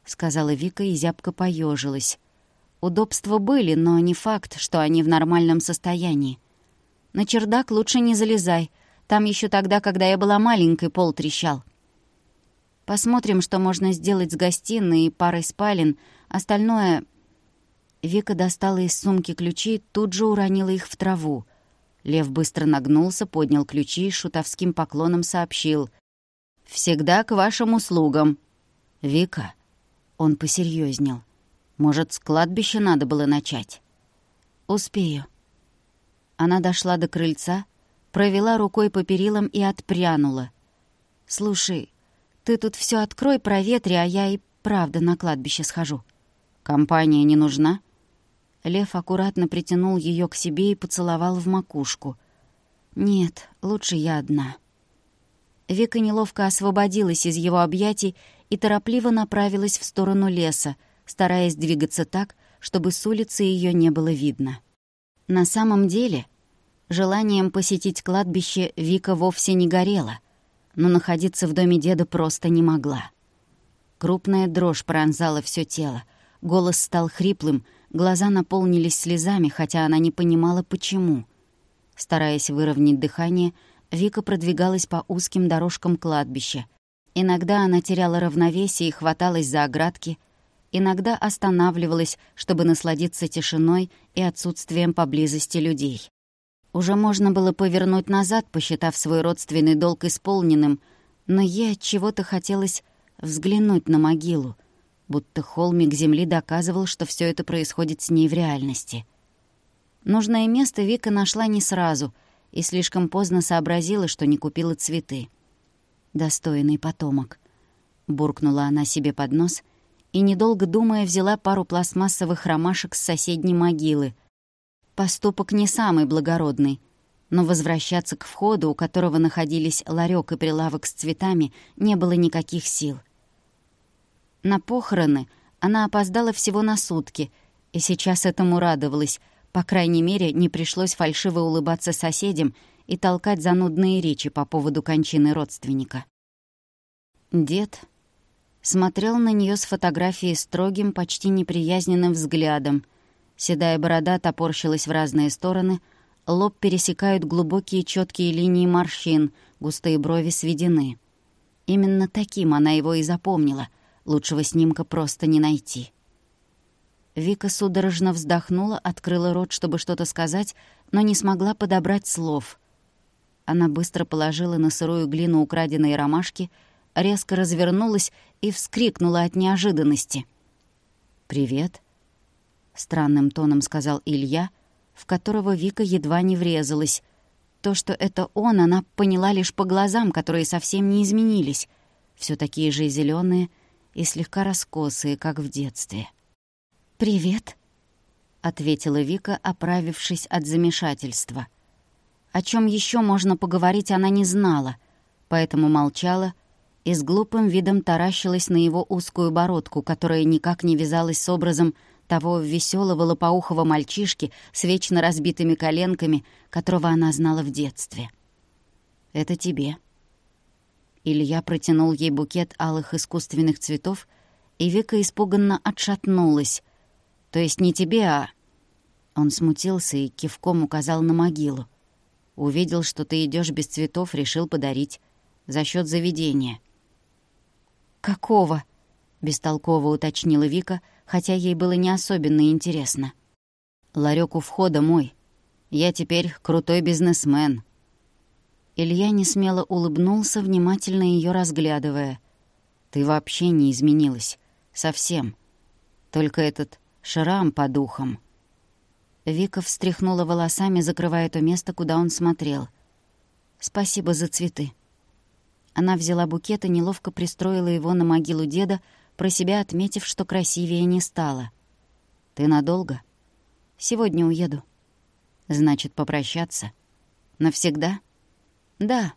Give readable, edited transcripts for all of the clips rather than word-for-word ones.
сказала Вика и зябко поёжилась. Удобства были, но не факт, что они в нормальном состоянии. На чердак лучше не залезай. Там еще тогда, когда я была маленькой, пол трещал. Посмотрим, что можно сделать с гостиной и парой спален. Остальное... Вика достала из сумки ключи и тут же уронила их в траву. Лев быстро нагнулся, поднял ключи и шутовским поклоном сообщил: «Всегда к вашим услугам». «Вика», — он посерьезнел, «может, с кладбища надо было начать?» «Успею». Она дошла до крыльца, провела рукой по перилам и отпрянула. «Слушай, ты тут все открой, проветри, а я и правда на кладбище схожу». «Компания не нужна?» Лев аккуратно притянул ее к себе и поцеловал в макушку. «Нет, лучше я одна». Вика неловко освободилась из его объятий и торопливо направилась в сторону леса, стараясь двигаться так, чтобы с улицы ее не было видно. На самом деле, желанием посетить кладбище Вика вовсе не горела, но находиться в доме деда просто не могла. Крупная дрожь пронзала все тело, голос стал хриплым, глаза наполнились слезами, хотя она не понимала, почему. Стараясь выровнять дыхание, Вика продвигалась по узким дорожкам кладбища. Иногда она теряла равновесие и хваталась за оградки, иногда останавливалась, чтобы насладиться тишиной и отсутствием поблизости людей. Уже можно было повернуть назад, посчитав свой родственный долг исполненным, но ей отчего-то хотелось взглянуть на могилу, будто холмик земли доказывал, что все это происходит с ней в реальности. Нужное место Вика нашла не сразу и слишком поздно сообразила, что не купила цветы. «Достойный потомок», — буркнула она себе под нос и, недолго думая, взяла пару пластмассовых ромашек с соседней могилы. Поступок не самый благородный, но возвращаться к входу, у которого находились ларёк и прилавок с цветами, не было никаких сил. На похороны она опоздала всего на сутки, и сейчас этому радовалась. По крайней мере, не пришлось фальшиво улыбаться соседям и толкать занудные речи по поводу кончины родственника. Дед смотрел на неё с фотографией строгим, почти неприязненным взглядом. Седая борода топорщилась в разные стороны, лоб пересекают глубокие чёткие линии морщин, густые брови сведены. Именно таким она его и запомнила. Лучшего снимка просто не найти. Вика судорожно вздохнула, открыла рот, чтобы что-то сказать, но не смогла подобрать слов. Она быстро положила на сырую глину украденные ромашки, резко развернулась и вскрикнула от неожиданности. «Привет», — странным тоном сказал Илья, в которого Вика едва не врезалась. То, что это он, она поняла лишь по глазам, которые совсем не изменились. Все такие же зеленые и слегка раскосые, как в детстве. «Привет», — ответила Вика, оправившись от замешательства. О чем еще можно поговорить, она не знала, поэтому молчала и с глупым видом таращилась на его узкую бородку, которая никак не вязалась с образом того веселого лопоухого мальчишки с вечно разбитыми коленками, которого она знала в детстве. «Это тебе». Илья протянул ей букет алых искусственных цветов, и Вика испуганно отшатнулась. «То есть не тебе, а...» Он смутился и кивком указал на могилу. «Увидел, что ты идешь без цветов, решил подарить. За счет заведения». «Какого?» — бестолково уточнила Вика, хотя ей было не особенно интересно. «Ларёк у входа мой. Я теперь крутой бизнесмен». Илья несмело улыбнулся, внимательно ее разглядывая. «Ты вообще не изменилась. Совсем. Только этот шрам по духам». Вика встряхнула волосами, закрывая то место, куда он смотрел. «Спасибо за цветы». Она взяла букет и неловко пристроила его на могилу деда, про себя отметив, что красивее не стало. «Ты надолго?» «Сегодня уеду». «Значит, попрощаться? Навсегда?» «Да».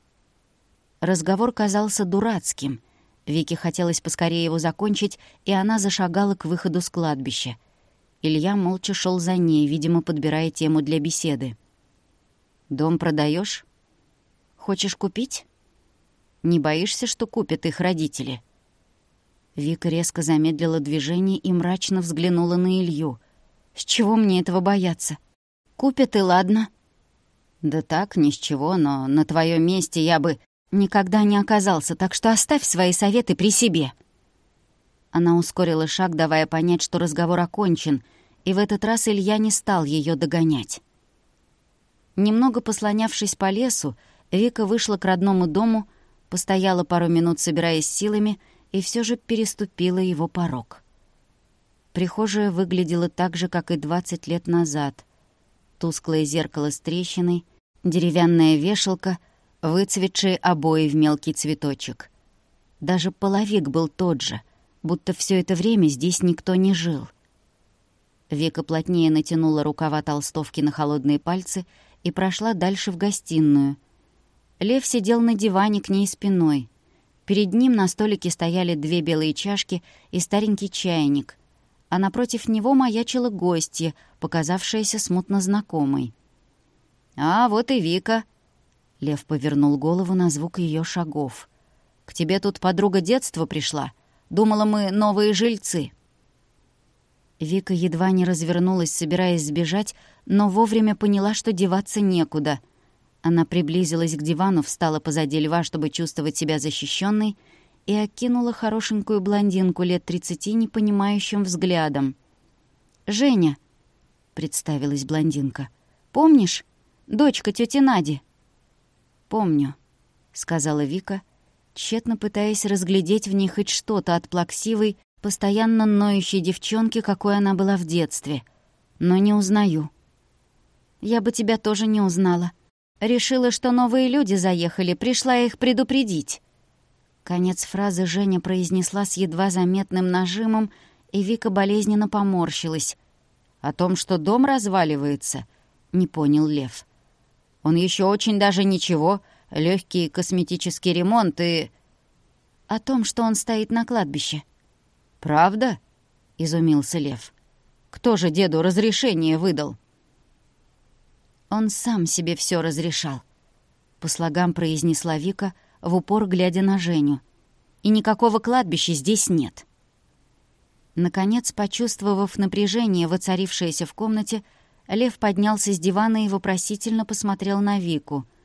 Разговор казался дурацким. Вике хотелось поскорее его закончить, и она зашагала к выходу с кладбища. Илья молча шел за ней, видимо, подбирая тему для беседы. «Дом продаешь? Хочешь купить? Не боишься, что купят их родители?» Вика резко замедлила движение и мрачно взглянула на Илью. «С чего мне этого бояться? Купят и ладно». «Да так, ни с чего, но на твоем месте я бы никогда не оказался, так что оставь свои советы при себе». Она ускорила шаг, давая понять, что разговор окончен, и в этот раз Илья не стал ее догонять. Немного послонявшись по лесу, Вика вышла к родному дому, постояла пару минут, собираясь силами, и все же переступила его порог. Прихожая выглядела так же, как и 20 лет назад. Тусклое зеркало с трещиной, деревянная вешалка, выцветшие обои в мелкий цветочек. Даже половик был тот же, будто все это время здесь никто не жил. Вика плотнее натянула рукава толстовки на холодные пальцы и прошла дальше в гостиную. Лев сидел на диване к ней спиной. Перед ним на столике стояли 2 белые чашки и старенький чайник, а напротив него маячила гостья, показавшаяся смутно знакомой. «А, вот и Вика!» Лев повернул голову на звук ее шагов. «К тебе тут подруга детства пришла. Думала, мы новые жильцы». Вика едва не развернулась, собираясь сбежать, но вовремя поняла, что деваться некуда. Она приблизилась к дивану, встала позади Льва, чтобы чувствовать себя защищенной, и окинула хорошенькую блондинку лет 30 непонимающим взглядом. «Женя», — представилась блондинка, — «помнишь? Дочка тёти Нади». «Помню», — сказала Вика, тщетно пытаясь разглядеть в ней хоть что-то от плаксивой, постоянно ноющей девчонки, какой она была в детстве. «Но не узнаю». «Я бы тебя тоже не узнала. Решила, что новые люди заехали, пришла их предупредить». Конец фразы Женя произнесла с едва заметным нажимом, и Вика болезненно поморщилась. «О том, что дом разваливается?» — не понял Лев. «Он еще очень даже ничего, легкий косметический ремонт и...» «О том, что он стоит на кладбище». «Правда?» — изумился Лев. «Кто же деду разрешение выдал?» «Он сам себе все разрешал», — по слогам произнесла Вика, в упор глядя на Женю. «И никакого кладбища здесь нет». Наконец, почувствовав напряжение, воцарившееся в комнате, Лев поднялся с дивана и вопросительно посмотрел на Вику —